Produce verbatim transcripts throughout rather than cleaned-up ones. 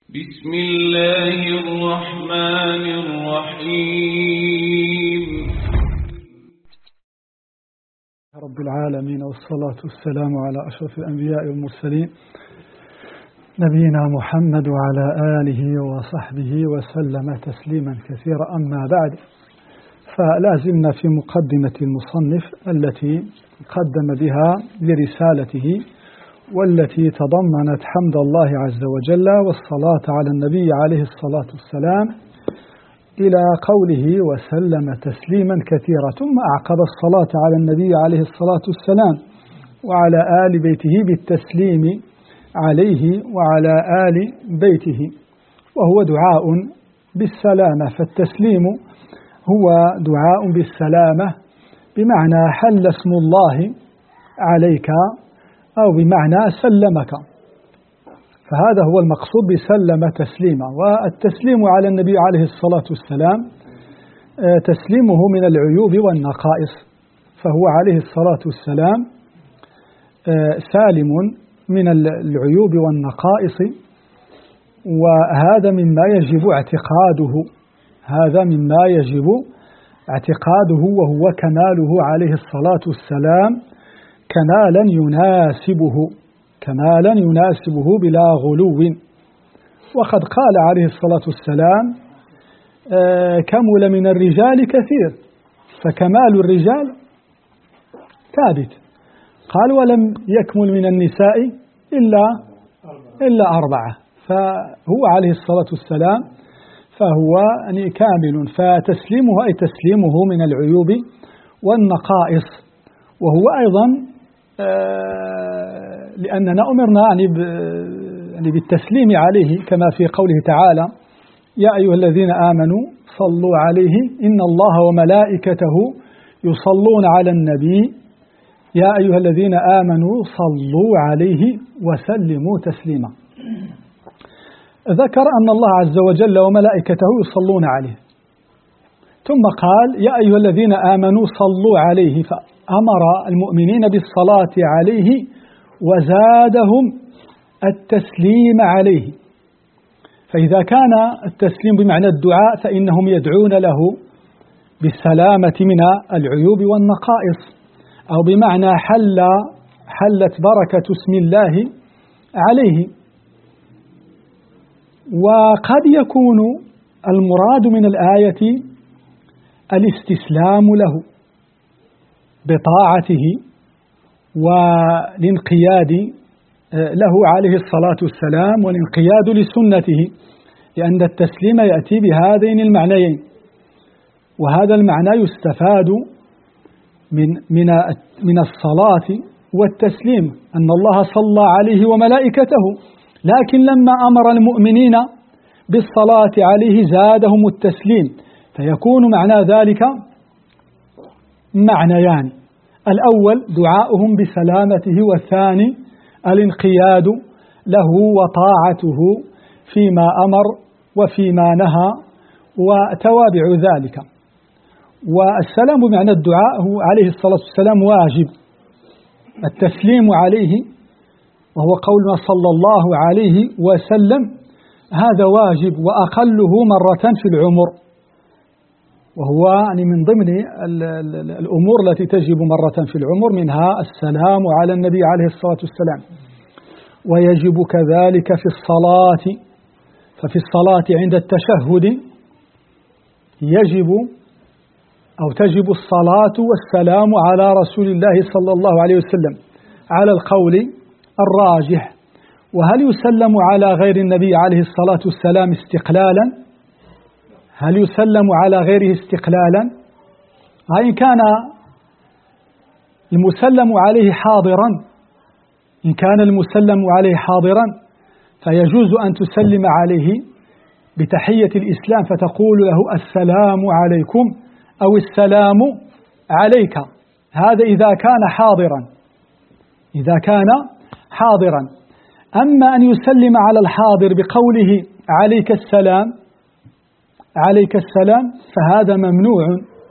بسم الله الرحمن الرحيم. رب العالمين، والصلاة والسلام على أشرف الأنبياء والمرسلين نبينا محمد وعلى آله وصحبه وسلم تسليما كثيرا. أما بعد، فلازلنا في مقدمة المصنف التي قدم بها لرسالته، والتي تضمنت حمد الله عز وجل والصلاة على النبي عليه الصلاة والسلام إلى قوله وسلم تسليما كثيرا، ثم أعقب الصلاة على النبي عليه الصلاة والسلام وعلى آل بيته بالتسليم عليه وعلى آل بيته، وهو دعاء بالسلامة. فالتسليم هو دعاء بالسلامة، بمعنى حل اسم الله عليك أو بمعنى سلمك، فهذا هو المقصود بسلم تسليما. والتسليم على النبي عليه الصلاة والسلام تسليمه من العيوب والنقائص، فهو عليه الصلاة والسلام سالم من العيوب والنقائص، وهذا مما يجب اعتقاده هذا مما يجب اعتقاده وهو كماله عليه الصلاة والسلام كمالا يناسبه كمالا يناسبه بلا غلو. وقد قال عليه الصلاة والسلام كمل من الرجال كثير، فكمال الرجال ثابت. قال ولم يكمل من النساء إلا إلا أربعة، فهو عليه الصلاة والسلام فهو يعني كامل. فتسليمه أي تسليمه من العيوب والنقائص، وهو أيضا لأننا أمرنا يعني بالتسليم عليه، كما في قوله تعالى يا أيها الذين آمنوا صلوا عليه إن الله وملائكته يصلون على النبي يا أيها الذين آمنوا صلوا عليه وسلموا تسليما. ذكر أن الله عز وجل وملائكته يصلون عليه، ثم قال يا أيها الذين آمنوا صلوا عليه، فأمر المؤمنين بالصلاة عليه وزادهم التسليم عليه. فإذا كان التسليم بمعنى الدعاء فإنهم يدعون له بالسلامة من العيوب والنقائص، أو بمعنى حل حلت بركة اسم الله عليه. وقد يكون المراد من الآية الاستسلام له بطاعته والانقياد له عليه الصلاة والسلام والانقياد لسنته، لأن التسليم يأتي بهذين المعنيين. وهذا المعنى يستفاد من من من الصلاة والتسليم، أن الله صلى عليه وملائكته، لكن لما أمر المؤمنين بالصلاة عليه زادهم التسليم، فيكون معنى ذلك معنيان: الأول دعاؤهم بسلامته، والثاني الانقياد له وطاعته فيما أمر وفيما نهى وتوابع ذلك. والسلام بمعنى الدعاء هو عليه الصلاة والسلام واجب، التسليم عليه وهو قولنا صلى الله عليه وسلم هذا واجب، وأقله مرة في العمر، وهو يعني من ضمن الأمور التي تجب مرة في العمر، منها السلام على النبي عليه الصلاة والسلام. ويجب كذلك في الصلاة، ففي الصلاة عند التشهد يجب أو تجب الصلاة والسلام على رسول الله صلى الله عليه وسلم على القول الراجح. وهل يسلم على غير النبي عليه الصلاة والسلام استقلالا؟ هل يسلم على غيره استقلالا؟ إن كان المسلم عليه حاضرا إن كان المسلم عليه حاضرا فيجوز أن تسلم عليه بتحية الإسلام، فتقول له السلام عليكم أو السلام عليك. هذا إذا كان حاضرا إذا كان حاضرا أما أن يسلم على الحاضر بقوله عليك السلام عليك السلام فهذا ممنوع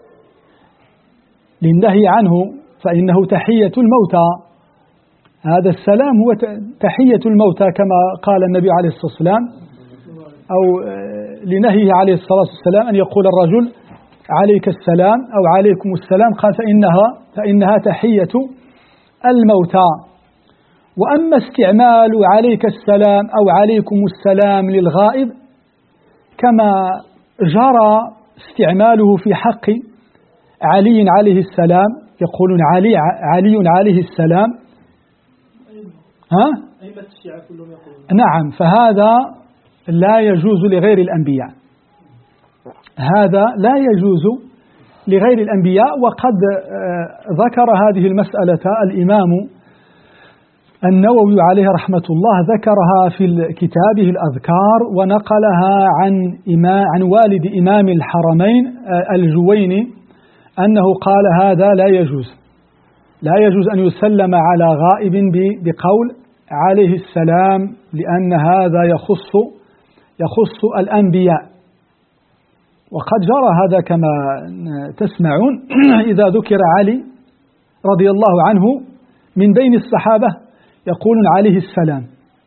للنهي عنه، فإنه تحية الموتى. هذا السلام هو تحية الموتى، كما قال النبي عليه الصلاة والسلام أو لنهيه عليه الصلاة والسلام أن يقول الرجل عليك السلام أو عليكم السلام، قال فإنها, فإنها تحية الموتى. وأما استعمال عليك السلام أو عليكم السلام للغائب كما جرى استعماله في حق علي عليه السلام، يقولون علي علي عليه السلام، ها؟ نعم، فهذا لا يجوز لغير الأنبياء، هذا لا يجوز لغير الأنبياء. وقد ذكر هذه المسألة الإمام النووي عليه رحمة الله، ذكرها في كتابه الأذكار ونقلها عن عن والد إمام الحرمين الجويني أنه قال هذا لا يجوز، لا يجوز أن يسلم على غائب بقول عليه السلام، لأن هذا يخص يخص الأنبياء. وقد جرى هذا كما تسمعون إذا ذكر علي رضي الله عنه من بين الصحابة يقولون عليه السلام،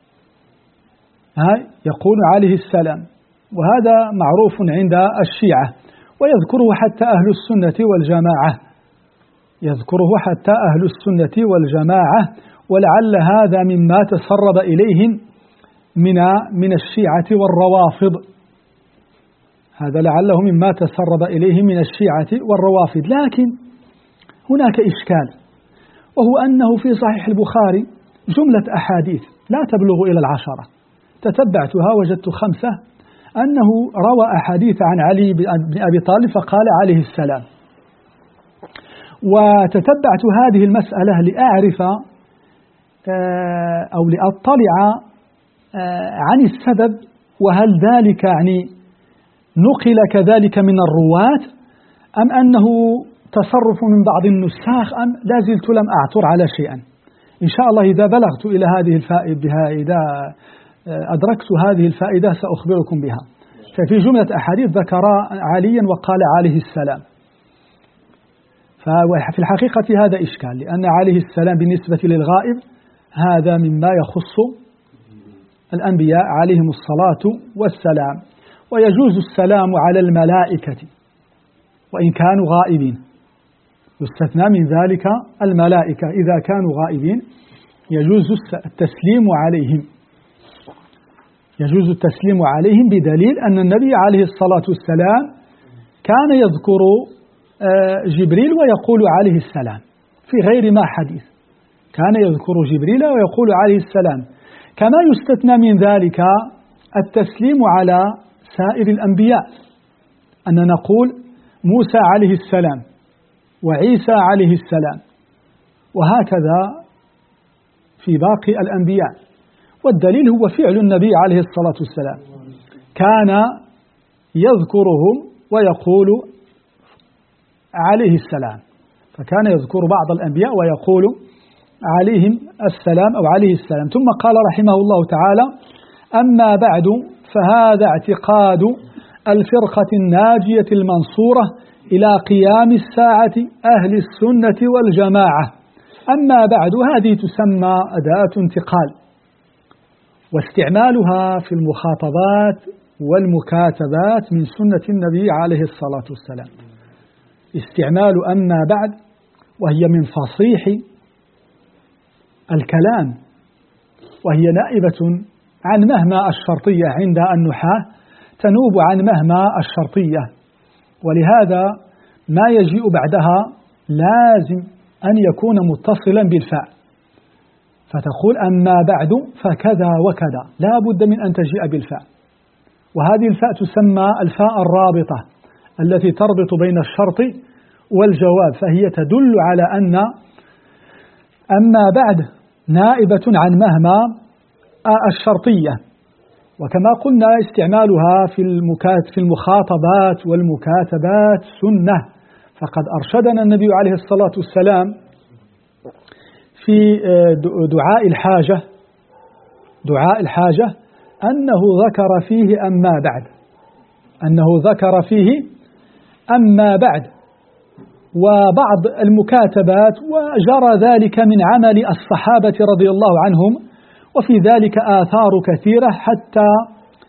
ها يقول عليه السلام، وهذا معروف عند الشيعة، ويذكره حتى أهل السنة والجماعة، يذكره حتى أهل السنة والجماعة، ولعل هذا مما تسرب إليهم من من الشيعة والروافض، هذا لعله مما تسرب إليهم من الشيعة والروافض. لكن هناك إشكال، وهو أنه في صحيح البخاري جملة أحاديث لا تبلغ إلى العشرة، تتبعتها وجدت خمسة، أنه روى أحاديث عن علي بن أبي طالب فقال عليه السلام. وتتبعت هذه المسألة لأعرف أو لأطلع عن السبب، وهل ذلك يعني نقل كذلك من الرواة أم أنه تصرف من بعض النساخ، أم لا زلت لم أعثر على شيئا. إن شاء الله إذا بلغت إلى هذه الفائدة، إذا أدركت هذه الفائدة سأخبركم بها. ففي جملة أحاديث ذكر عليا وقال عليه السلام، ففي الحقيقة هذا إشكال، لأن عليه السلام بالنسبة للغائب هذا مما يخص الأنبياء عليهم الصلاة والسلام. ويجوز السلام على الملائكة وإن كانوا غائبين، يستثنى من ذلك الملائكة إذا كانوا غائبين يجوز التسليم عليهم، يجوز التسليم عليهم بدليل أن النبي عليه الصلاة والسلام كان يذكر جبريل ويقول عليه السلام في غير ما حديث، كان يذكر جبريل ويقول عليه السلام. كما يستثنى من ذلك التسليم على سائر الأنبياء، أن نقول موسى عليه السلام وعيسى عليه السلام، وهكذا في باقي الأنبياء. والدليل هو فعل النبي عليه الصلاة والسلام، كان يذكرهم ويقول عليه السلام، فكان يذكر بعض الأنبياء ويقول عليهم السلام أو عليه السلام. ثم قال رحمه الله تعالى: أما بعد فهذا اعتقاد الفرقة الناجية المنصورة إلى قيام الساعة أهل السنة والجماعة. أما بعد هذه تسمى أداة انتقال، واستعمالها في المخاطبات والمكاتبات من سنة النبي عليه الصلاة والسلام. استعمال أما بعد، وهي من فصيح الكلام، وهي نائبة عن مهما الشرطية عند النحاة، تنوب عن مهما الشرطية، ولهذا ما يجيء بعدها لازم أن يكون متصلا بالفاء، فتقول أما بعد فكذا وكذا، لا بد من أن تجيء بالفاء. وهذه الفاء تسمى الفاء الرابطة التي تربط بين الشرط والجواب، فهي تدل على أن أما بعد نائبة عن مهما الشرطية. وكما قلنا استعمالها في في المخاطبات والمكاتبات سنة، فقد أرشدنا النبي عليه الصلاة والسلام في دعاء الحاجة دعاء الحاجة أنه ذكر فيه أما بعد أنه ذكر فيه أما بعد وبعض المكاتبات، وجرى ذلك من عمل الصحابة رضي الله عنهم، وفي ذلك آثار كثيرة حتى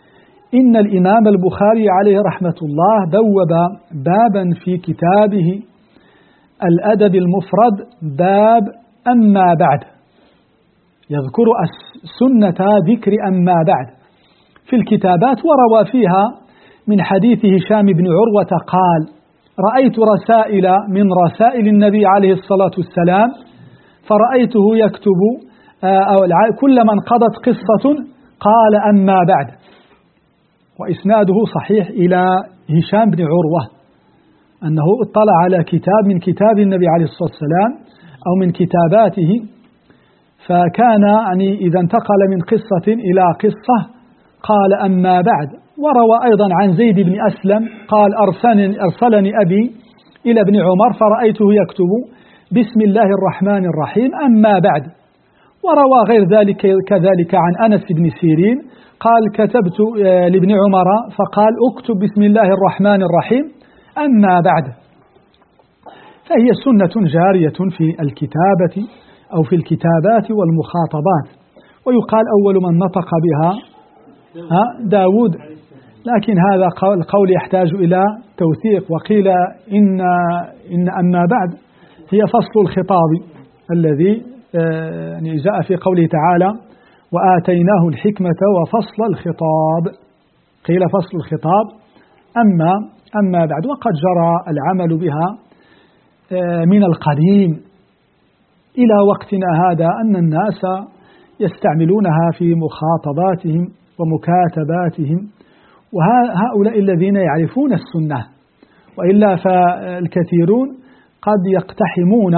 إن الإمام البخاري عليه رحمة الله بوب بابا في كتابه الأدب المفرد باب أما بعد، يذكر سنة ذكر أما بعد في الكتابات، وروى فيها من حديث هشام بن عروة قال: رأيت رسائل من رسائل النبي عليه الصلاة والسلام فرأيته يكتب أو كلما انقضت قصة قال أما بعد، وإسناده صحيح إلى هشام بن عروة أنه اطلع على كتاب من كتاب النبي عليه الصلاة والسلام أو من كتاباته، فكان يعني إذا انتقل من قصة إلى قصة قال أما بعد. وروى أيضا عن زيد بن أسلم قال: أرسلني, أرسلني أبي إلى ابن عمر فرأيته يكتب بسم الله الرحمن الرحيم أما بعد. وروى غير ذلك كذلك عن أنس بن سيرين قال: كتبت لابن عمر فقال: اكتب بسم الله الرحمن الرحيم أما بعد. فهي سنة جارية في الكتابة أو في الكتابات والمخاطبات. ويقال أول من نطق بها داود، لكن هذا القول يحتاج إلى توثيق. وقيل إن, إن أما بعد هي فصل الخطاب الذي يعني جاء في قوله تعالى: وآتيناه الحكمة وفصل الخطاب. قيل فصل الخطاب أما أما بعد. وقد جرى العمل بها من القديم إلى وقتنا هذا، أن الناس يستعملونها في مخاطباتهم ومكاتباتهم، وهؤلاء الذين يعرفون السنة، وإلا فالكثيرون قد يقتحمون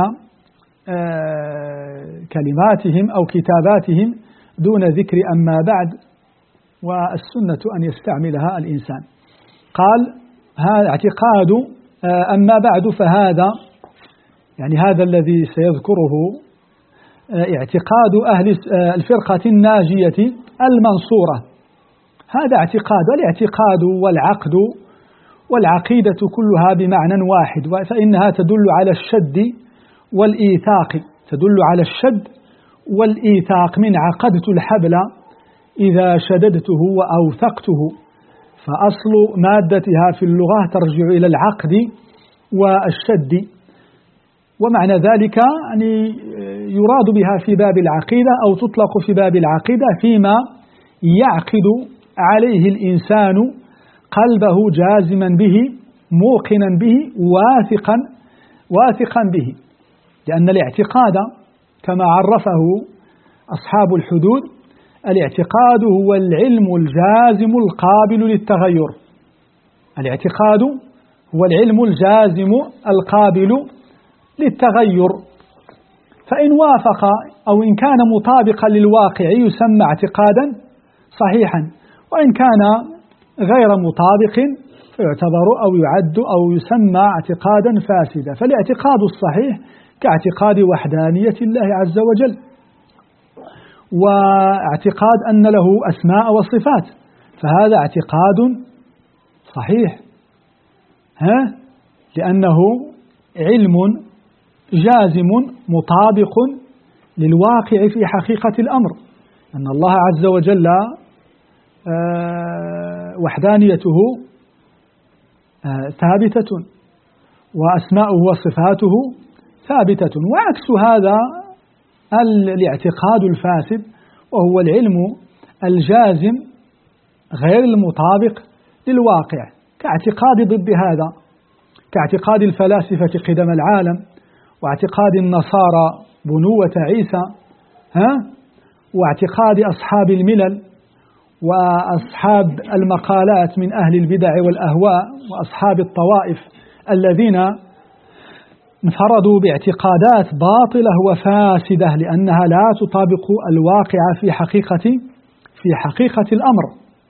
كلماتهم أو كتاباتهم دون ذكر أما بعد، والسنة أن يستعملها الإنسان. قال: هذا اعتقاد أما بعد، فهذا يعني هذا الذي سيذكره اعتقاد أهل الفرقة الناجية المنصورة. هذا اعتقاد، والاعتقاد والعقد والعقيدة كلها بمعنى واحد، فإنها تدل على الشد والإيثاق، تدل على الشد والإيثاق. من عقدت الحبل إذا شددته وأوثقته، فأصل مادتها في اللغة ترجع إلى العقد والشد، ومعنى ذلك يعني يراد بها في باب العقيدة أو تطلق في باب العقيدة فيما يعقد عليه الإنسان قلبه جازما به موقنا به واثقا واثقا به. لأن الاعتقاد كما عرفه أصحاب الحدود: الاعتقاد هو العلم الجازم القابل للتغير. الاعتقاد هو العلم الجازم القابل للتغير، فإن وافق أو إن كان مطابقا للواقع يسمى اعتقادا صحيحا، وإن كان غير مطابق فيعتبر أو يعد أو يسمى اعتقادا فاسدا. فالاعتقاد الصحيح كاعتقاد وحدانية الله عز وجل، واعتقاد أن له أسماء وصفات، فهذا اعتقاد صحيح، ها؟ لأنه علم جازم مطابق للواقع في حقيقة الأمر، أن الله عز وجل وحدانيته ثابتة وأسماؤه وصفاته ثابتة. وعكس هذا الاعتقاد الفاسد، وهو العلم الجازم غير المطابق للواقع، كاعتقاد ضد هذا، كاعتقاد الفلاسفة قدم العالم، واعتقاد النصارى بنوة عيسى، ها؟ واعتقاد أصحاب الملل وأصحاب المقالات من أهل البدع والأهواء وأصحاب الطوائف الذين انفردوا باعتقادات باطلة وفاسدة لأنها لا تطابق الواقع في حقيقة في حقيقة الأمر.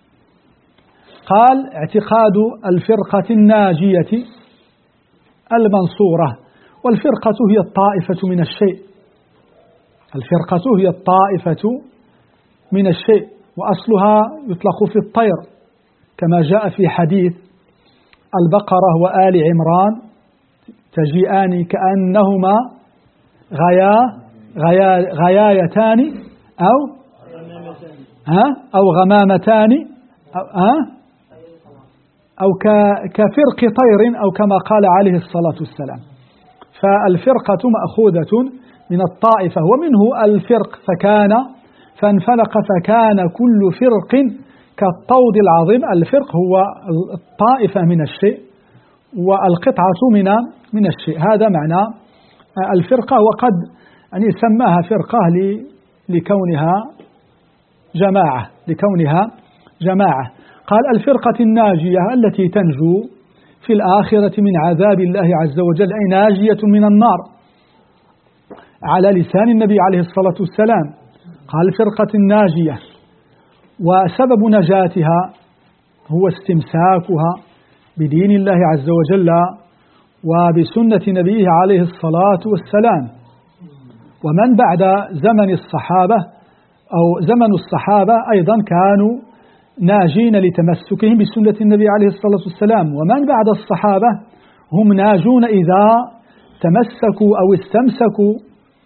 قال: اعتقاد الفرقة الناجية المنصورة. والفرقة هي الطائفة من الشيء، الفرقة هي الطائفة من الشيء، وأصلها يطلق في الطير كما جاء في حديث البقرة وآل عمران: تجيئان كأنهما غيا غيا غيايتان أو ها أو غمامتان أه؟ أو كفرق طير أو كما قال عليه الصلاة والسلام. فالفرقة مأخوذة من الطائفة ومنه الفرق، فكان فانفلق فكان كل فرق كالطود العظيم. الفرق هو الطائفة من الشيء والقطعة من من الشيء، هذا معنى الفرقة. وقد يعني سماها فرقة لكونها جماعة لكونها جماعة قال الفرقة الناجية التي تنجو في الآخرة من عذاب الله عز وجل، أي ناجية من النار، على لسان النبي عليه الصلاة والسلام. قال الفرقة الناجية، وسبب نجاتها هو استمساكها بدين الله عز وجل وبسنة نبيه عليه الصلاة والسلام. ومن بعد زمن الصحابة أو زمن الصحابة أيضا كانوا ناجين لتمسكهم بسنة النبي عليه الصلاة والسلام، ومن بعد الصحابة هم ناجون إذا تمسكوا أو استمسكوا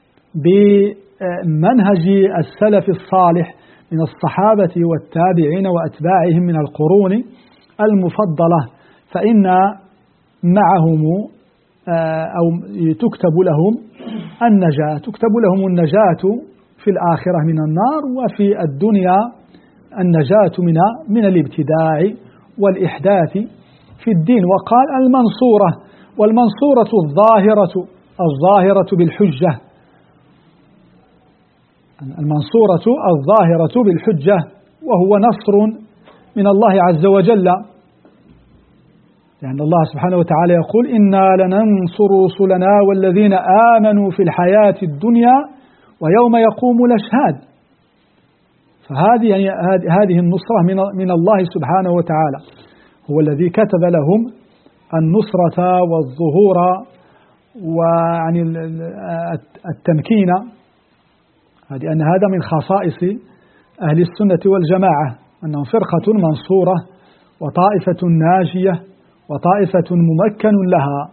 بمنهج السلف الصالح من الصحابة والتابعين وأتباعهم من القرون المفضلة، فإن معهم أو تكتب لهم النجاة تكتب لهم النجاة في الآخرة من النار، وفي الدنيا النجاة من من الابتداع والإحداث في الدين. وقال المنصورة، والمنصورة الظاهرة الظاهرة بالحجة المنصورة الظاهرة بالحجة وهو نصر من الله عز وجل، لأن يعني الله سبحانه وتعالى يقول إنا لننصر رسلنا والذين آمنوا في الحياة الدنيا ويوم يقوم الأشهاد. فهذه يعني هذه النصرة من من الله سبحانه وتعالى، هو الذي كتب لهم النصرة والظهور ويعني التمكين. هذه أن هذا من خصائص أهل السنة والجماعة، أنهم فرقة منصورة وطائفة ناجية وطائفة ممكن لها.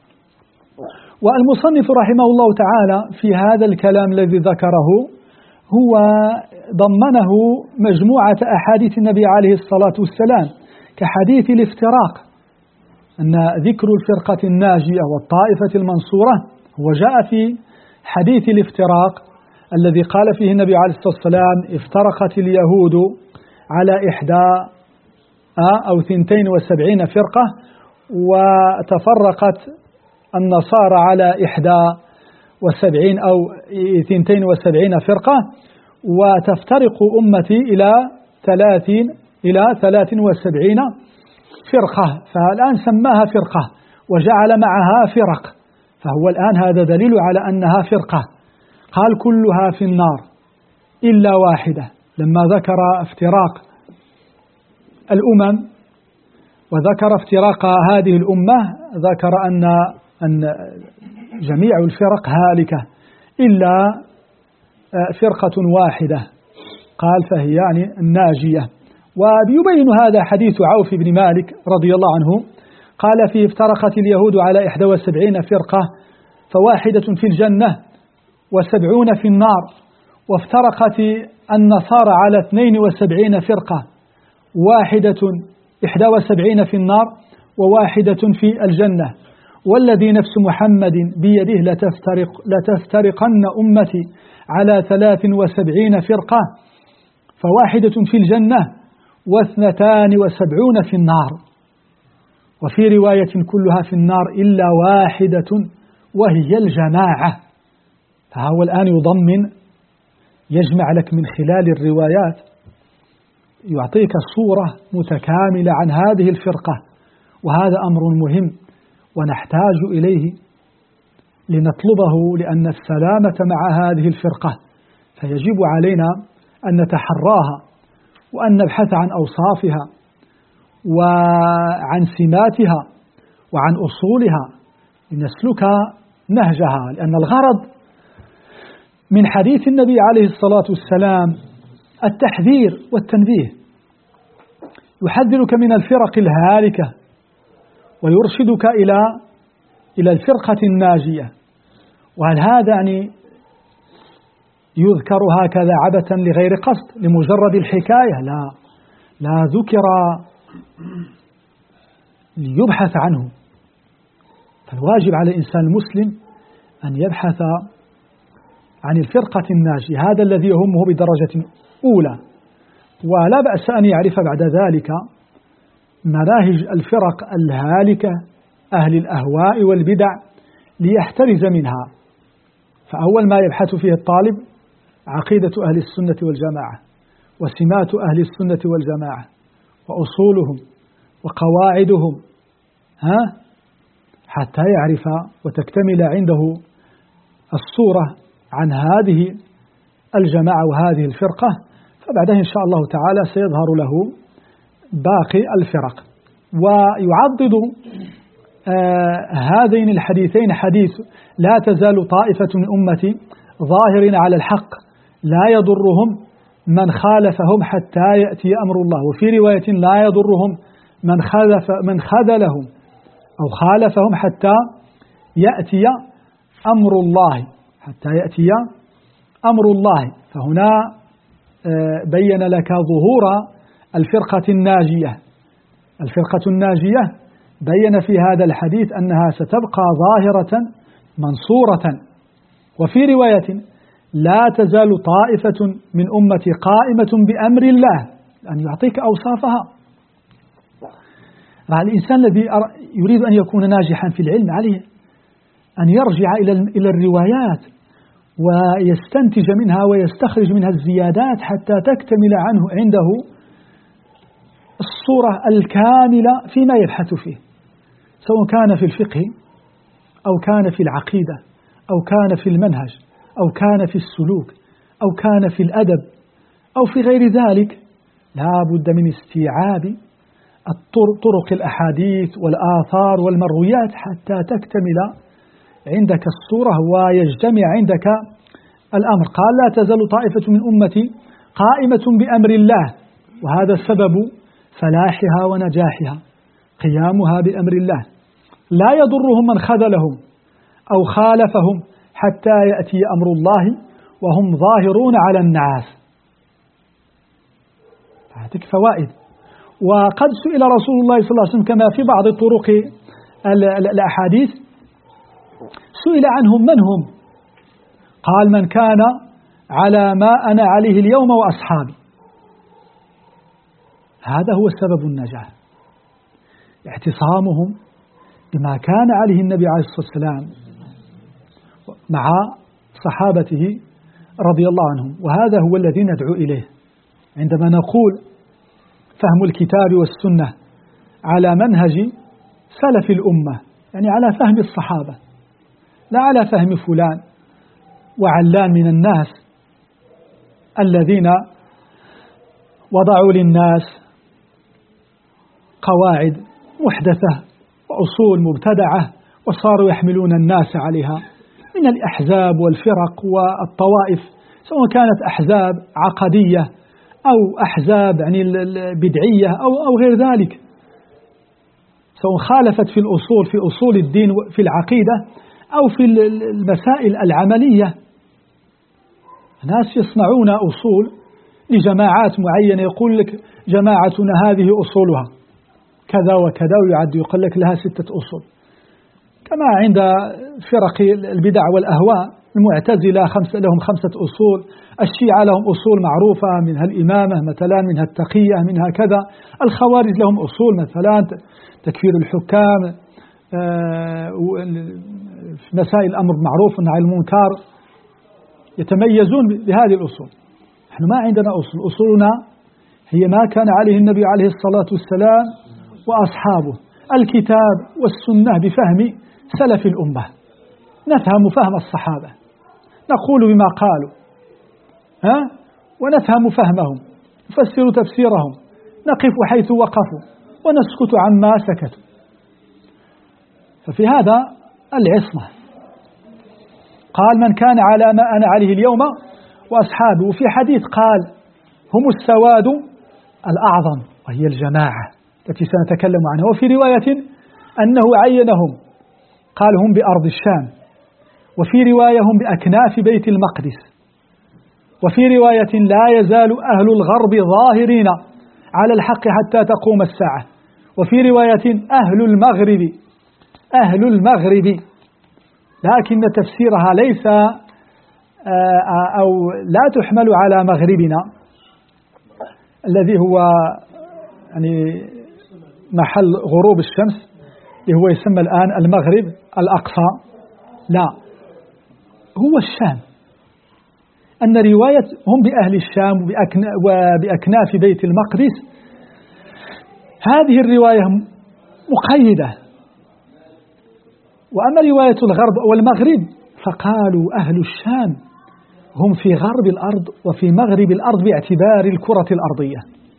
والمصنف رحمه الله تعالى في هذا الكلام الذي ذكره هو ضمنه مجموعة أحاديث النبي عليه الصلاة والسلام، كحديث الافتراق، أن ذكر الفرقة الناجية والطائفة المنصورة هو جاء في حديث الافتراق الذي قال فيه النبي عليه الصلاة والسلام افترقت اليهود على إحدى أو ثنتين وسبعين فرقة، وتفرقت النصارى على إحدى وسبعين أو ثنتين وسبعين فرقة، وتفترق أمتي إلى ثلاثين إلى ثلاث وسبعين فرقة. فالآن سماها فرقة وجعل معها فرق، فهو الآن هذا دليل على أنها فرقة. قال كلها في النار إلا واحدة، لما ذكر افتراق الأمم وذكر افتراق هذه الأمة ذكر أن أن جميع الفرق هالكة إلا فرقة واحدة، قال فهي يعني الناجية. ويبين هذا حديث عوف بن مالك رضي الله عنه، قال فيه افترقت اليهود على إحدى وسبعين فرقة فواحدة في الجنة وسبعون في النار، وافترقت النصارى على اثنين وسبعين فرقة واحدة إحدى وسبعين في النار وواحدة في الجنة، والذي نفس محمد بيده لتفترق لتفترقن أمتي على ثلاث وسبعين فرقة فواحدة في الجنة واثنتان وسبعون في النار، وفي رواية كلها في النار إلا واحدة وهي الجماعة. فهو الآن يضمن يجمع لك من خلال الروايات، يعطيك صورة متكاملة عن هذه الفرقة، وهذا أمر مهم ونحتاج إليه لنطلبه، لأن السلامة مع هذه الفرقة فيجب علينا أن نتحراها وأن نبحث عن أوصافها وعن سماتها وعن أصولها لنسلك نهجها، لأن الغرض من حديث النبي عليه الصلاة والسلام التحذير والتنبيه، يحذرك من الفرق الهالكة ويرشدك إلى إلى الفرقة الناجية. وهل هذا يعني يذكر هكذا عبثا لغير قصد لمجرد الحكاية؟ لا، لا ذكر ليبحث عنه. فالواجب على الإنسان المسلم أن يبحث عن الفرقة الناجية، هذا الذي يهمه بدرجة أولى، ولا بأس أن يعرف بعد ذلك مناهج الفرق الهالكة أهل الأهواء والبدع ليحترز منها. فأول ما يبحث فيه الطالب عقيدة أهل السنة والجماعة وسمات أهل السنة والجماعة وأصولهم وقواعدهم، ها حتى يعرف وتكتمل عنده الصورة عن هذه الجماعة وهذه الفرقة، فبعدها إن شاء الله تعالى سيظهر له باقي الفرق. ويعضد آه هذين الحديثين حديث لا تزال طائفة من أمتي ظاهرين على الحق لا يضرهم من خالفهم حتى يأتي أمر الله، وفي رواية لا يضرهم من خالف من خذلهم أو خالفهم حتى يأتي أمر الله حتى يأتي أمر الله. فهنا بين لك ظهور الفرقة الناجية. الفرقة الناجية بين في هذا الحديث أنها ستبقى ظاهرة منصورة. وفي رواية لا تزال طائفة من أمتي قائمة بأمر الله، أن يعطيك أوصافها. الإنسان الذي يريد أن يكون ناجحا في العلم عليه أن يرجع إلى إلى الروايات ويستنتج منها ويستخرج منها الزيادات حتى تكتمل عنه عنده الصورة الكاملة فيما يبحث فيه، سواء كان في الفقه أو كان في العقيدة أو كان في المنهج أو كان في السلوك أو كان في الأدب أو في غير ذلك. لا بد من استيعاب طرق الأحاديث والآثار والمرويات حتى تكتمل عندك الصورة ويجتمع عندك الأمر. قال لا تزال طائفة من أمتي قائمة بأمر الله، وهذا سبب فلاحها ونجاحها قيامها بأمر الله. لا يضرهم من خذلهم أو خالفهم حتى يأتي أمر الله وهم ظاهرون على الناس. هذه فوائد. وقد سئل رسول الله صلى الله عليه وسلم كما في بعض طرق الأحاديث، سئل عنهم من هم؟ قال من كان على ما أنا عليه اليوم وأصحابي. هذا هو سبب النجاح، اعتصامهم بما كان عليه النبي عليه الصلاة والسلام مع صحابته رضي الله عنهم. وهذا هو الذي ندعو إليه عندما نقول فهم الكتاب والسنة على منهج سلف الأمة، يعني على فهم الصحابة لا على فهم فلان وعلان من الناس الذين وضعوا للناس قواعد محدثة وأصول مبتدعة وصاروا يحملون الناس عليها من الأحزاب والفرق والطوائف، سواء كانت أحزاب عقدية أو أحزاب يعني البدعية أو أو غير ذلك، سواء خالفت في الأصول في أصول الدين في العقيدة أو في المسائل العملية. ناس يصنعون أصول لجماعات معينة، يقول لك جماعتنا هذه أصولها كذا وكذا، ويعد يقول لك لها ستة أصول، كما عند فرق البدع والأهواء. المعتزلة خمسة لهم خمسة أصول، الشيعة لهم أصول معروفة منها الإمامة مثلا، منها التقية، منها كذا. الخوارج لهم أصول مثلا تكفير الحكام، مسائل الأمر بالمعروف والنهي عن المنكر، يتميزون بهذه الأصول. نحن ما عندنا أصول، أصولنا هي ما كان عليه النبي عليه الصلاة والسلام وأصحابه، الكتاب والسنة بفهم سلف الأمة، نفهم فهم الصحابة، نقول بما قالوا ها ونفهم فهمهم، نفسر تفسيرهم، نقف حيث وقفوا ونسكت عما سكتوا. ففي هذا العصمة. قال من كان على ما أنا عليه اليوم وأصحابه. وفي حديث قال هم السواد الأعظم، وهي الجماعة التي سنتكلم عنها. وفي رواية أنه عينهم قال هم بأرض الشام، وفي رواية هم بأكناف بيت المقدس، وفي رواية لا يزال أهل الغرب ظاهرين على الحق حتى تقوم الساعة. وفي رواية أهل المغرب أهل المغرب، لكن تفسيرها ليس أو لا تحمل على مغربنا الذي هو يعني محل غروب الشمس اللي هو يسمى الآن المغرب الأقصى، لا، هو الشام. أن رواية هم بأهل الشام وبأكناف بيت المقدس، هذه الرواية مقيدة. وأما رواية الغرب والمغرب فقالوا أهل الشام هم في غرب الأرض وفي مغرب الأرض باعتبار الكرة الأرضية،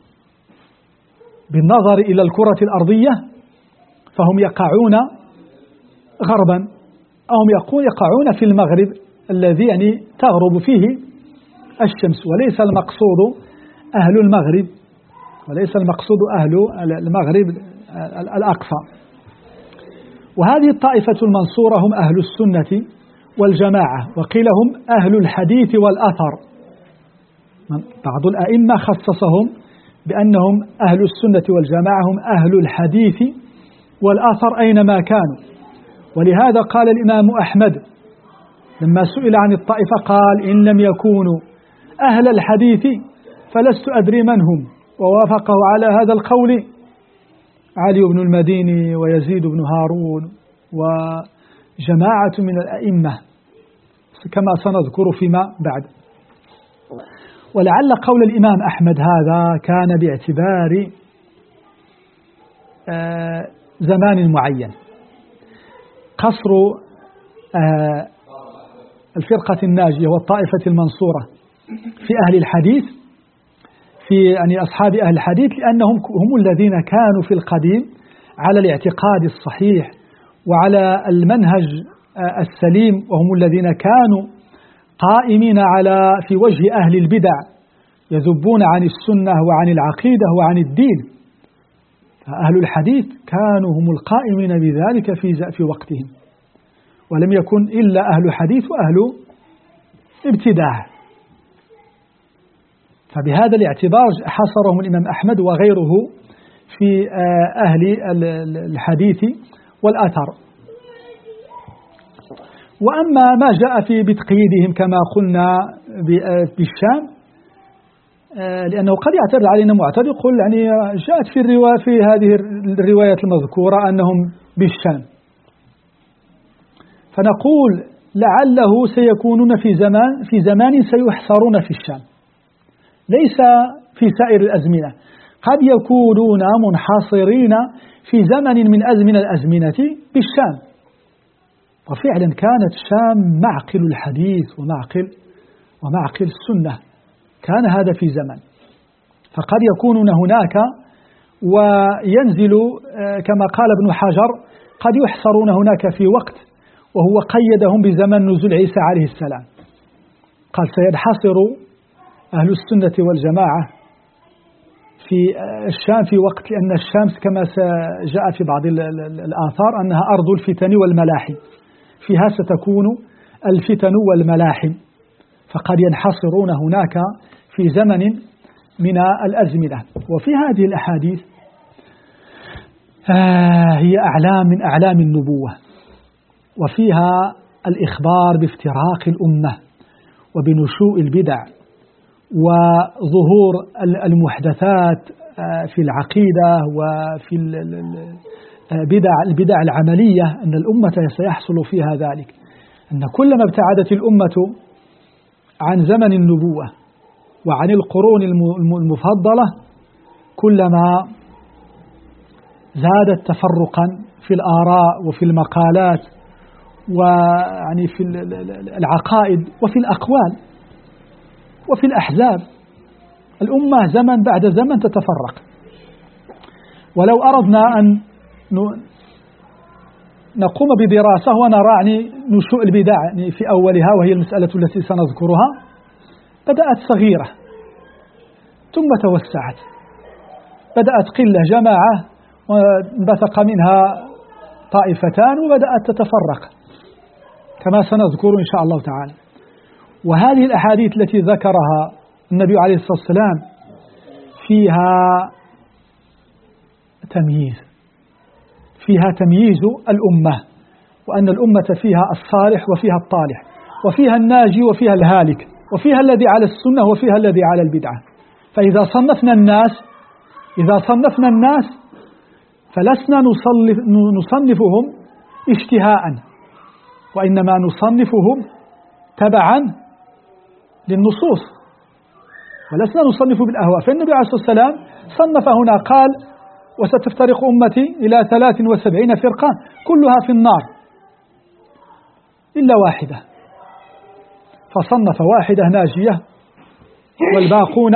بالنظر إلى الكرة الأرضية فهم يقعون غربا، أو هم يقعون في المغرب الذي يعني تغرب فيه الشمس، وليس المقصود أهل المغرب، وليس المقصود أهل المغرب الأقصى. وهذه الطائفة المنصورة هم أهل السنة والجماعة، وقيل هم أهل الحديث والأثر. بعض الأئمة خصصهم بأنهم أهل السنة والجماعة هم أهل الحديث والأثر أينما كانوا. ولهذا قال الإمام أحمد لما سئل عن الطائفة قال إن لم يكونوا أهل الحديث فلست أدري من هم، ووافقه على هذا القول علي بن المديني ويزيد بن هارون وجماعة من الأئمة كما سنذكر فيما بعد. ولعل قول الإمام أحمد هذا كان باعتبار آه زمان معين. قصر آه الفرقة الناجية والطائفة المنصورة في أهل الحديث، في يعني أصحاب أهل الحديث، لأنهم هم الذين كانوا في القديم على الاعتقاد الصحيح وعلى المنهج آه السليم، وهم الذين كانوا قائمين على في وجه أهل البدع يذبون عن السنة وعن العقيدة وعن الدين. فأهل الحديث كانوا هم القائمين بذلك في في وقتهم، ولم يكن إلا أهل حديث وأهل ابتداع. فبهذا الاعتبار حصرهم الإمام أحمد وغيره في أهل الحديث والأثر. وأما ما جاء في بتقييدهم كما قلنا بالشام، لأنه قد يعترض علينا معترض يقول يعني جاءت في الرواية في هذه الروايات المذكورة أنهم بالشام، فنقول لعله سيكونون في زمان في زمان سيحصرون في الشام، ليس في سائر الأزمنة، قد يكونون منحصرين في زمن من أزمنة الأزمنة بالشام. وفعلا كانت الشام معقل الحديث ومعقل ومعقل السنة، كان هذا في زمن، فقد يكونون هناك وينزل كما قال ابن حجر قد يحصرون هناك في وقت، وهو قيدهم بزمن نزول عيسى عليه السلام، قال سينحصر أهل السنة والجماعة في الشام في وقت، لأن الشام كما جاء في بعض الآثار أنها أرض الفتن والملاحم، فيها ستكون الفتن والملاحم، فقد ينحصرون هناك في زمن من الأزمنة. وفي هذه الأحاديث آه هي أعلام من أعلام النبوة، وفيها الإخبار بافتراق الأمة وبنشوء البدع وظهور المحدثات في العقيدة وفي البدع البدع العملية، أن الأمة سيحصل فيها ذلك، أن كلما ابتعدت الأمة عن زمن النبوة وعن القرون المفضلة كلما زادت تفرقا في الآراء وفي المقالات ويعني في العقائد وفي الأقوال وفي الأحزاب. الأمة زمن بعد زمن تتفرق. ولو أردنا أن نقوم بدراسة ونرى يعني نشوء البدع يعني في أولها، وهي المسألة التي سنذكرها، بدأت صغيرة ثم توسعت، بدأت قلة جماعة وانبثق منها طائفتان وبدأت تتفرق كما سنذكر إن شاء الله تعالى. وهذه الأحاديث التي ذكرها النبي عليه الصلاة والسلام فيها تمييز، فيها تمييز الأمة، وأن الأمة فيها الصالح وفيها الطالح، وفيها الناجي وفيها الهالك، وفيها الذي على السنة وفيها الذي على البدعة. فإذا صنفنا الناس إذا صنفنا الناس فلسنا نصنف نصنفهم اشتهاء، وإنما نصنفهم تبعا للنصوص، ولسنا نصنف بالأهواء. فالنبي عليه الصلاة والسلام صنف هنا، قال: وستفترق أمتي إلى ثلاث وسبعين فرقة كلها في النار إلا واحدة، فصنف واحدة ناجية والباقون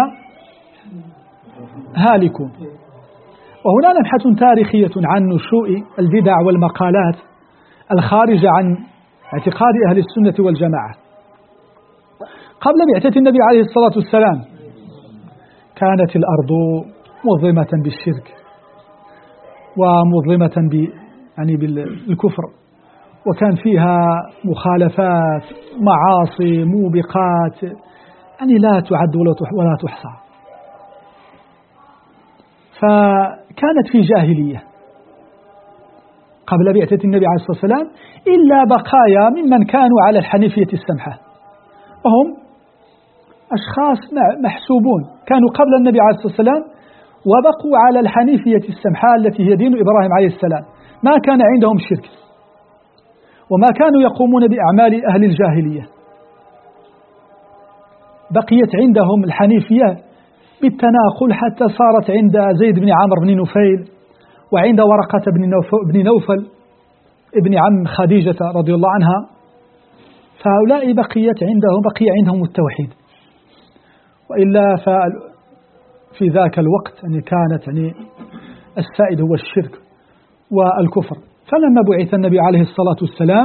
هالكون. وهنا لمحة تاريخية عن نشوء البدع والمقالات الخارجة عن اعتقاد أهل السنة والجماعة. قبل بعثة النبي عليه الصلاة والسلام كانت الأرض مظلمة بالشرك ومظلمة ب يعني بالكفر، وكان فيها مخالفات، معاصي، موبقات، يعني لا تعد ولا تحصى. فكانت في جاهلية قبل بعثة النبي عليه الصلاة والسلام إلا بقايا ممن كانوا على الحنيفية السمحة، وهم أشخاص محسوبون كانوا قبل النبي عليه الصلاة والسلام وبقوا على الحنيفية السمحاء التي هي دين إبراهيم عليه السلام. ما كان عندهم شرك، وما كانوا يقومون بأعمال أهل الجاهلية. بقيت عندهم الحنيفية بالتناقل حتى صارت عند زيد بن عمرو بن نفيل وعند ورقة بن نوفل ابن عم خديجة رضي الله عنها. فهؤلاء بقيت عندهم بقي عندهم التوحيد، وإلا في ذاك الوقت يعني كانت يعني السائد هو الشرك والكفر. فلما بعث النبي عليه الصلاة والسلام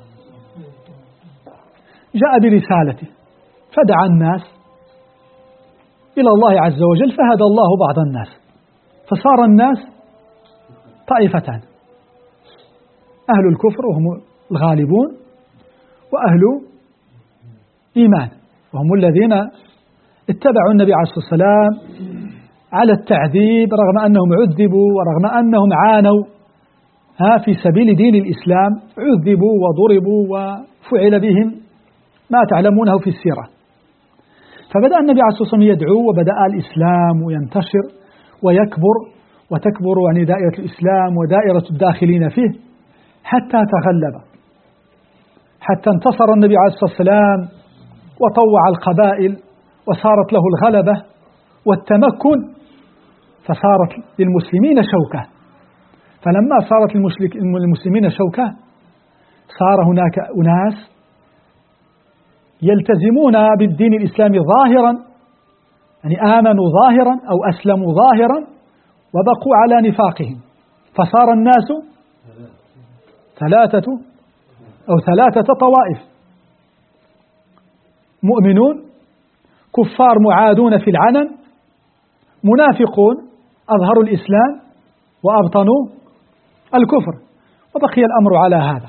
جاء برسالته فدعا الناس إلى الله عز وجل، فهدى الله بعض الناس، فصار الناس طائفتان: أهل الكفر وهم الغالبون، وأهل إيمان وهم الذين اتبعوا النبي عليه الصلاة والسلام على التعذيب رغم أنهم عذبوا ورغم أنهم عانوا ها في سبيل دين الإسلام، عذبوا وضربوا وفعل بهم ما تعلمونه في السيرة. فبدأ النبي عليه الصلاة والسلام يدعو، وبدأ الإسلام ينتشر ويكبر، وتكبر يعني دائرة الإسلام ودائرة الداخلين فيه حتى تغلب، حتى انتصر النبي عليه الصلاة والسلام وطوع القبائل وصارت له الغلبة والتمكن، فصارت للمسلمين شوكة. فلما صارت للمسلمين شوكة صار هناك أناس يلتزمون بالدين الإسلامي ظاهرا، يعني آمنوا ظاهرا أو أسلموا ظاهرا وبقوا على نفاقهم، فصار الناس ثلاثة أو ثلاثة طوائف: مؤمنون، كفار معادون في العنن، منافقون أظهروا الإسلام وأبطنوا الكفر. وبقي الأمر على هذا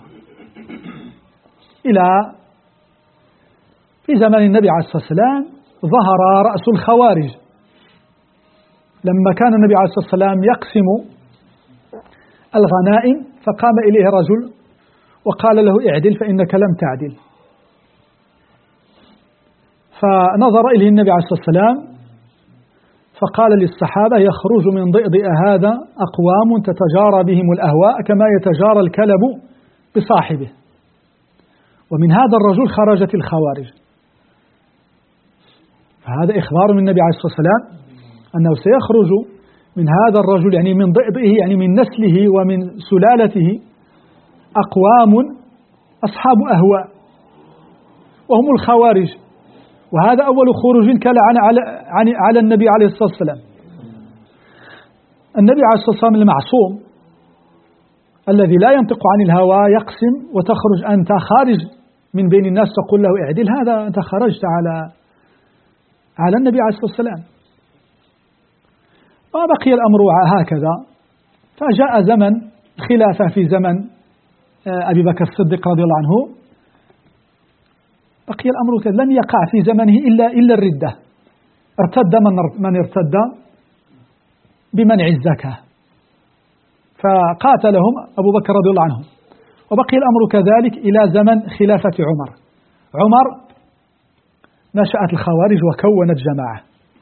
إلى في زمن النبي عليه الصلاة والسلام ظهر رأس الخوارج، لما كان النبي عليه الصلاة والسلام يقسم الغنائم فقام إليه رجل وقال له: اعدل فإنك لم تعدل. فنظر إليه النبي عليه الصلاة والسلام فقال للصحابة: يخرج من ضئضئ هذا أقوام تتجارى بهم الأهواء كما يتجارى الكلب بصاحبه. ومن هذا الرجل خرجت الخوارج. فهذا إخبار من النبي عليه الصلاة والسلام أنه سيخرج من هذا الرجل، يعني من ضئضئه، يعني من نسله ومن سلالته، أقوام أصحاب أهواء وهم الخوارج. وهذا أول خروج كان على على على النبي عليه الصلاة والسلام. النبي عليه الصلاة والسلام المعصوم الذي لا ينطق عن الهوى يقسم، وتخرج أنت خارج من بين الناس تقول له اعدل، هذا أنت خرجت على على النبي عليه الصلاة والسلام. وبقي الأمر هكذا، فجاء زمن خلافة في زمن أبي بكر الصديق رضي الله عنه، بقي الأمر كذا، لم يقع في زمنه إلا إلا الردة. ارتد من من ارتد بمنع الزكاة، فقاتلهم أبو بكر رضي الله عنه، وبقي الأمر كذلك إلى زمن خلافة عمر. عمر نشأت الخوارج وكونت جماعة،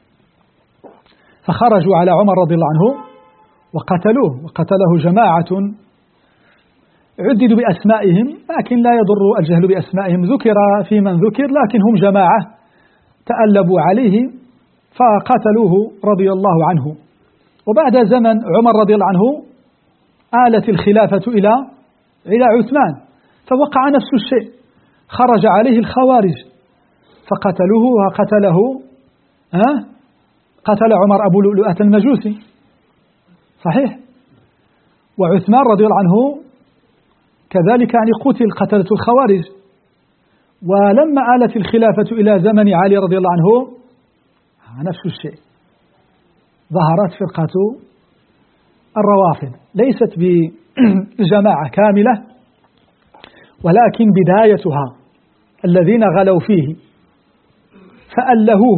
فخرجوا على عمر رضي الله عنه وقتلوه، وقتله جماعة عددوا بأسمائهم، لكن لا يضر الجهل بأسمائهم، ذكر في من ذكر، لكن هم جماعة تألبوا عليه فقتلوه رضي الله عنه. وبعد زمن عمر رضي الله عنه آلت الخلافة إلى إلى عثمان، فوقع نفس الشيء، خرج عليه الخوارج فقتلوه، وقتله ها قتل عمر أبو لؤلؤة المجوسي، صحيح. وعثمان رضي الله عنه كذلك يعني قتل، قتلته الخوارج. ولما آلت الخلافة إلى زمن علي رضي الله عنه نفس الشيء، ظهرت فرقة الروافض، ليست بجماعة كاملة ولكن بدايتها الذين غلوا فيه فألهوه،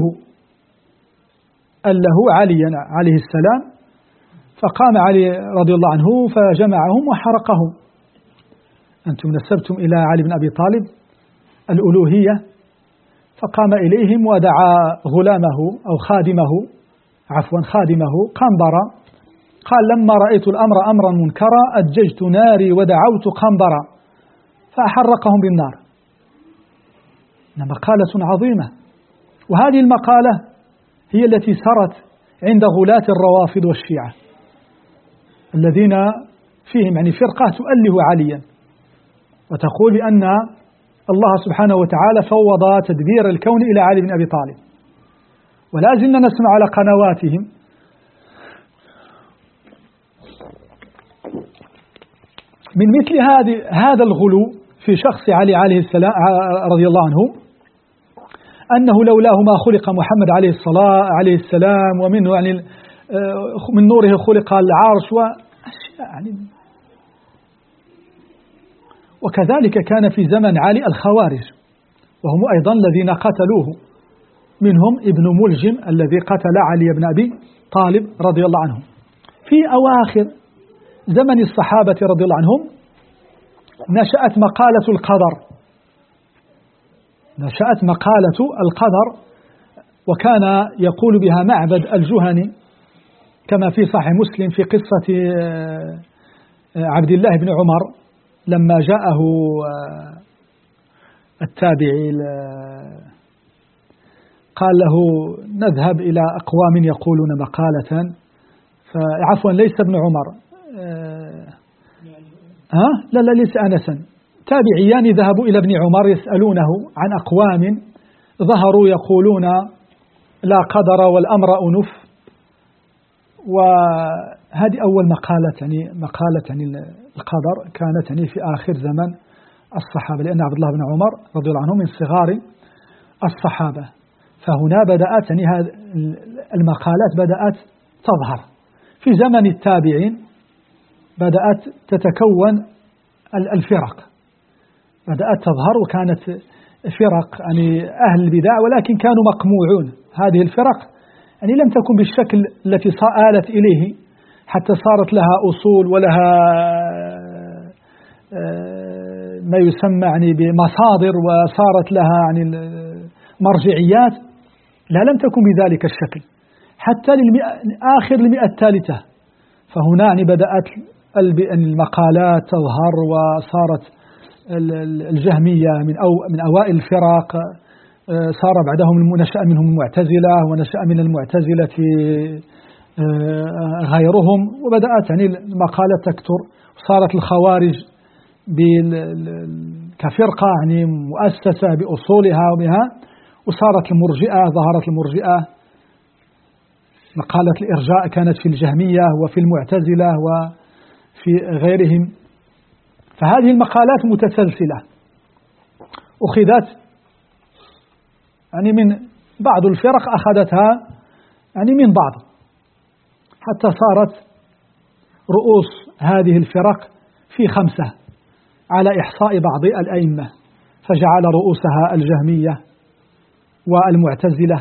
ألهوا عليا عليه السلام، فقام علي رضي الله عنه فجمعهم وحرقهم. أنتم نسبتم إلى علي بن أبي طالب الألوهية، فقام إليهم ودعا غلامه أو خادمه عفوا خادمه قنبرة، قال لما رأيت الأمر أمرا منكرا أججت ناري ودعوت قنبرة فأحرقهم بالنار. مقالة عظيمة، وهذه المقالة هي التي سرت عند غلاة الروافض والشيعة الذين فيهم يعني فرقة تؤله عليا وتقول بأن الله سبحانه وتعالى فوض تدبير الكون إلى علي بن أبي طالب، ولا زلنا نسمع على قنواتهم من مثل هذه هذا الغلو في شخص علي عليه السلام رضي الله عنه، أنه لولاه ما خلق محمد عليه الصلاة عليه السلام، ومنه يعني من نوره خلق العرش وأشياء يعني. وكذلك كان في زمن علي الخوارج، وهم أيضا الذين قتلوه، منهم ابن ملجم الذي قتل علي بن أبي طالب رضي الله عنه. في أواخر زمن الصحابة رضي الله عنهم نشأت مقالة القدر، نشأت مقالة القدر، وكان يقول بها معبد الجهني كما في صحيح مسلم في قصة عبد الله بن عمر لما جاءه التابعي قال له نذهب إلى أقوام يقولون مقالة، فعفوا ليس ابن عمر ها لا لا ليس أنسا، تابعيان ذهبوا إلى ابن عمر يسألونه عن أقوام ظهروا يقولون لا قدر والأمر أنف. وهذه أول مقالة يعني مقالة يعني القدر كانت يعني في آخر زمن الصحابة، لأن عبد الله بن عمر رضي الله عنه من صغار الصحابة، فهنا بدأت يعني هذه المقالات بدأت تظهر. في زمن التابعين بدأت تتكون الفرق، بدأت تظهر، وكانت فرق يعني أهل البدع ولكن كانوا مقموعون. هذه الفرق يعني لم تكن بالشكل التي آلت إليه حتى صارت لها أصول ولها ما يسمى يعني بمصادر، وصارت لها يعني مرجعيات، لا لم تكن بذلك الشكل حتى آخر المئة الثالثة، فهنا يعني بدأت المقالات تظهر، وصارت الجهمية من أو من أوائل الفرق، صار بعدهم نشأ منهم المعتزلة، ونشأ من المعتزلة غيرهم، وبدأت يعني المقالات تكثر، وصارت الخوارج كفرقة يعني مؤسسة بأصولها وبها، وصارت المرجئة، ظهرت المرجئة، مقالة الإرجاء كانت في الجهمية وفي المعتزلة وفي غيرهم. فهذه المقالات متسلسلة أخذت يعني من بعض الفرق، أخذتها يعني من بعض، حتى صارت رؤوس هذه الفرق في خمسة على إحصاء بعض الأئمة، فجعل رؤوسها الجهمية والمعتزلة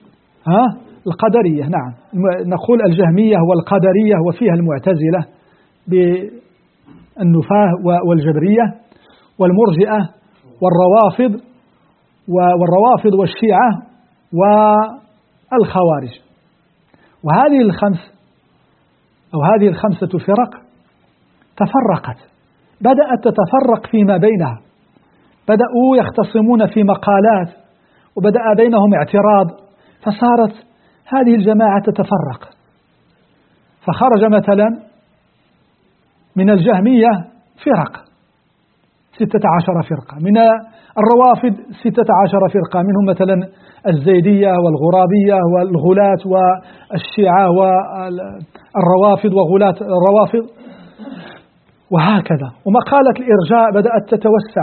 ها القدرية، نعم نقول الجهمية والقدرية وفيها المعتزلة بالنفاة والجبرية والمرجئة والروافض والروافض والشيعة والخوارج. وهذه الخمس أو هذه الخمسة فرق تفرقت، بدأت تتفرق فيما بينها، بدأوا يختصمون في مقالات وبدأ بينهم اعتراض، فصارت هذه الجماعة تتفرق، فخرج مثلا من الجهمية فرق ستة عشر فرقة، من الروافد ستة عشر فرقة، منهم مثلا الزيدية والغرابية والغلاة والشيعة والروافد وغلاة الروافض، وهكذا. ومقالة الإرجاء بدأت تتوسع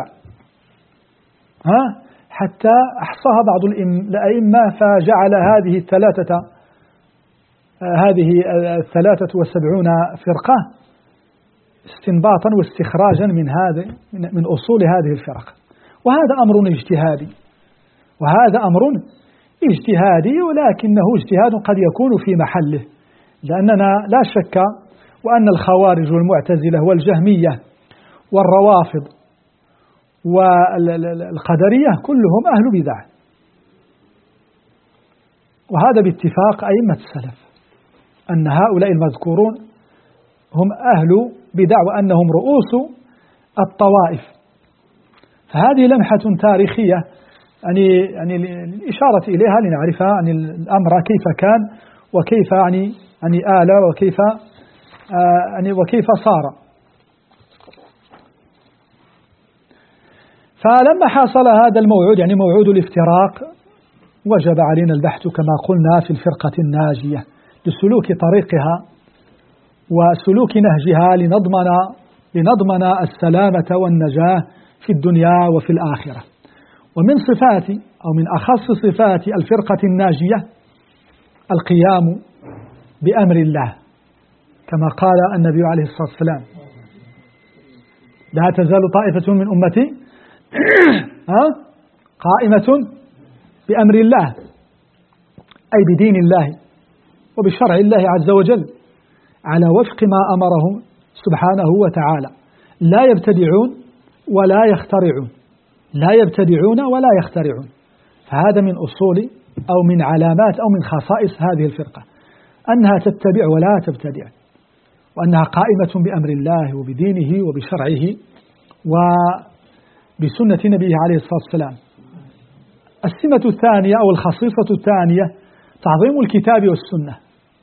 ها حتى أحصاها بعض الأئمة فجعل هذه الثلاثة هذه الثلاثة وسبعون فرقة استنباطا واستخراجا من هذا من أصول هذه الفرق. وهذا أمر اجتهادي، وهذا أمر اجتهادي ولكنه اجتهاد قد يكون في محله، لأننا لا شك وأن الخوارج والمعتزلة والجهمية والروافض والقدرية كلهم أهل بدع، وهذا باتفاق أئمة السلف أن هؤلاء المذكورون هم أهل بدع وأنهم رؤوس الطوائف. فهذه لمحة تاريخية يعني يعني الإشارة إليها لنعرف يعني الأمر كيف كان وكيف يعني يعني آل وكيف يعني وكيف صار. فلما حصل هذا الموعود يعني موعود الافتراق وجب علينا البحث كما قلنا في الفرقة الناجية لسلوك طريقها وسلوك نهجها لنضمن لنضمن السلامة والنجاة في الدنيا وفي الآخرة. ومن صفات أو من أخص صفات الفرقة الناجية القيام بأمر الله، كما قال النبي عليه الصلاة والسلام: لا تزال طائفة من أمتي قائمة بأمر الله، أي بدين الله وبشرع الله عز وجل على وفق ما أمره سبحانه وتعالى، لا يبتدعون ولا يخترعون، لا يبتدعون ولا يخترعون. فهذا من أصول أو من علامات أو من خصائص هذه الفرقة أنها تتبع ولا تبتدع، وأنها قائمة بأمر الله وبدينه وبشرعه وبسنة نبيه عليه الصلاة والسلام. السمة الثانية أو الخصيصة الثانية تعظيم الكتاب والسنة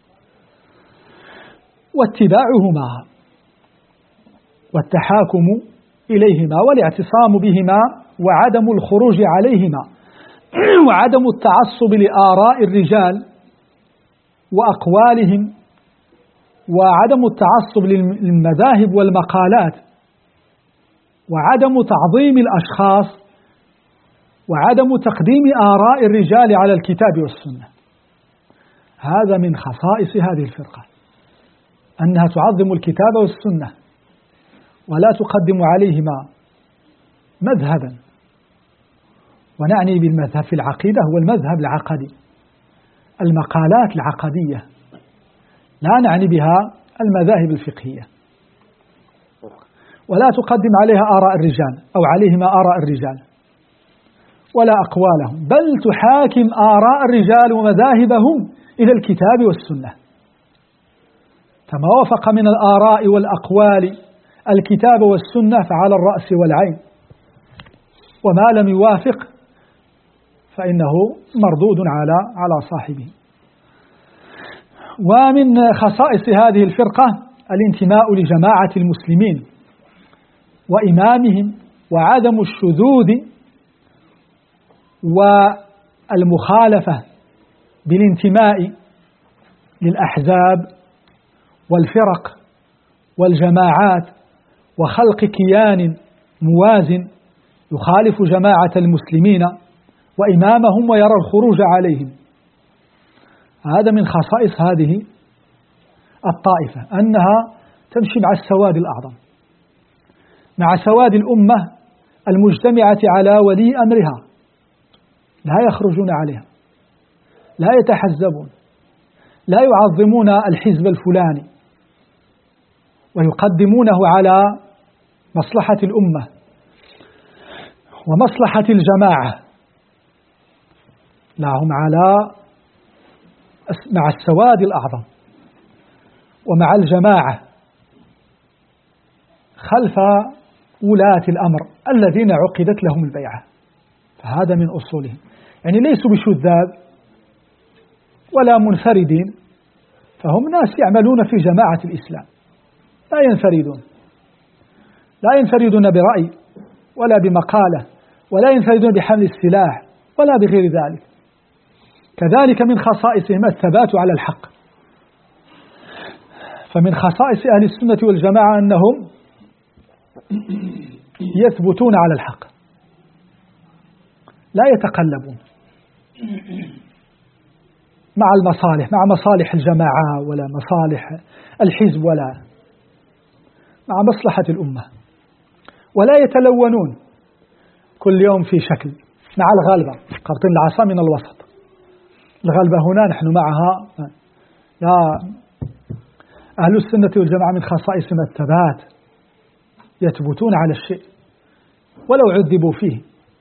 واتباعهما والتحاكم إليهما والاعتصام بهما وعدم الخروج عليهما وعدم التعصب لآراء الرجال وأقوالهم وعدم التعصب للمذاهب والمقالات وعدم تعظيم الأشخاص وعدم تقديم آراء الرجال على الكتاب والسنة. هذا من خصائص هذه الفرقة أنها تعظم الكتاب والسنة ولا تقدم عليهما مذهبا، ونعني بالمذهب في العقيدة هو المذهب العقدي، المقالات العقدية، لا نعني بها المذاهب الفقهية، ولا تقدم عليها آراء الرجال أو عليهما آراء الرجال ولا أقوالهم، بل تحاكم آراء الرجال ومذاهبهم إلى الكتاب والسنة، فما وافق من الآراء والأقوال الكتاب والسنة فعلى الرأس والعين، وما لم يوافق فإنه مردود على على صاحبه. ومن خصائص هذه الفرقة الانتماء لجماعة المسلمين وإمامهم وعدم الشذوذ والمخالفة بالانتماء للأحزاب والفرق والجماعات وخلق كيان موازن يخالف جماعة المسلمين وإمامهم ويرى الخروج عليهم. هذا من خصائص هذه الطائفة أنها تمشي مع السواد الأعظم، مع سواد الأمة المجتمعة على ولي أمرها، لا يخرجون عليها، لا يتحزبون، لا يعظمون الحزب الفلاني، ويقدمونه على مصلحة الأمة ومصلحة الجماعة، لا هم على مع السواد الأعظم ومع الجماعة خلف ولاة الأمر الذين عقدت لهم البيعة. فهذا من أصولهم، يعني ليسوا بشذاذ ولا منفردين، فهم ناس يعملون في جماعة الإسلام، لا ينفردون لا ينفردون برأي ولا بمقالة ولا ينفردون بحمل السلاح ولا بغير ذلك. كذلك من خصائصهم الثبات على الحق. فمن خصائص أهل السنة والجماعة أنهم يثبتون على الحق لا يتقلبون مع المصالح، مع مصالح الجماعة ولا مصالح الحزب ولا مع مصلحة الأمة، ولا يتلونون كل يوم في شكل مع الغلبة، قابضين العصا من الوسط. الغلبة هنا نحن معها. يا أهل السنة والجماعة من خصائصهم الثبات، يثبتون على الشيء ولو عذبوا فيه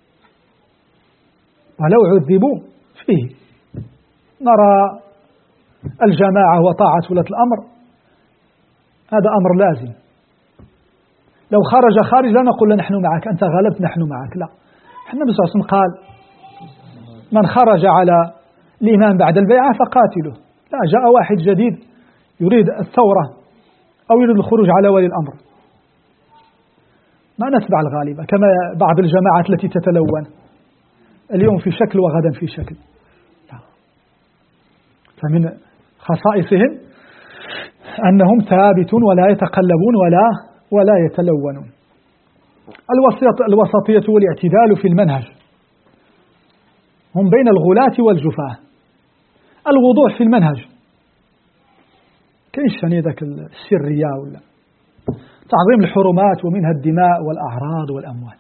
ولو عذبوا فيه. نرى الجماعة وطاعة ولاة الأمر هذا أمر لازم، لو خرج خارج لا نقول نحن معك أنت غلبت نحن معك، لا. النبي صلى الله عليه وسلم قال من خرج على الإمام بعد البيعة فقاتله. لا، جاء واحد جديد يريد الثورة أو يريد الخروج على ولي الأمر، ما نتبع الغالبة كما بعض الجماعات التي تتلون اليوم في شكل وغدا في شكل. فمن خصائصهم أنهم ثابتون ولا يتقلبون ولا ولا يتلونون. الوسطية والاعتدال في المنهج، هم بين الغلاة والجفاة. الوضوح في المنهج، كيش يعني ذاك السرية ولا تعظيم الحرمات ومنها الدماء والأعراض والأموال.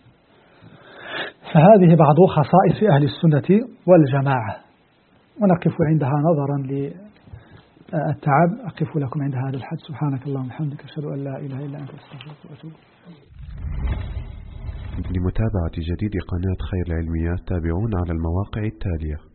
فهذه بعض خصائص أهل السنة والجماعة، ونقف عندها نظرا للتعب. أقف لكم عند هذا الحد. سبحانك اللهم وبحمدك أشهد أن لا إله إلا أنت أستغفرك وأتوب إليك. لمتابعة جديد قناة خير العلميات تابعونا على المواقع التالية: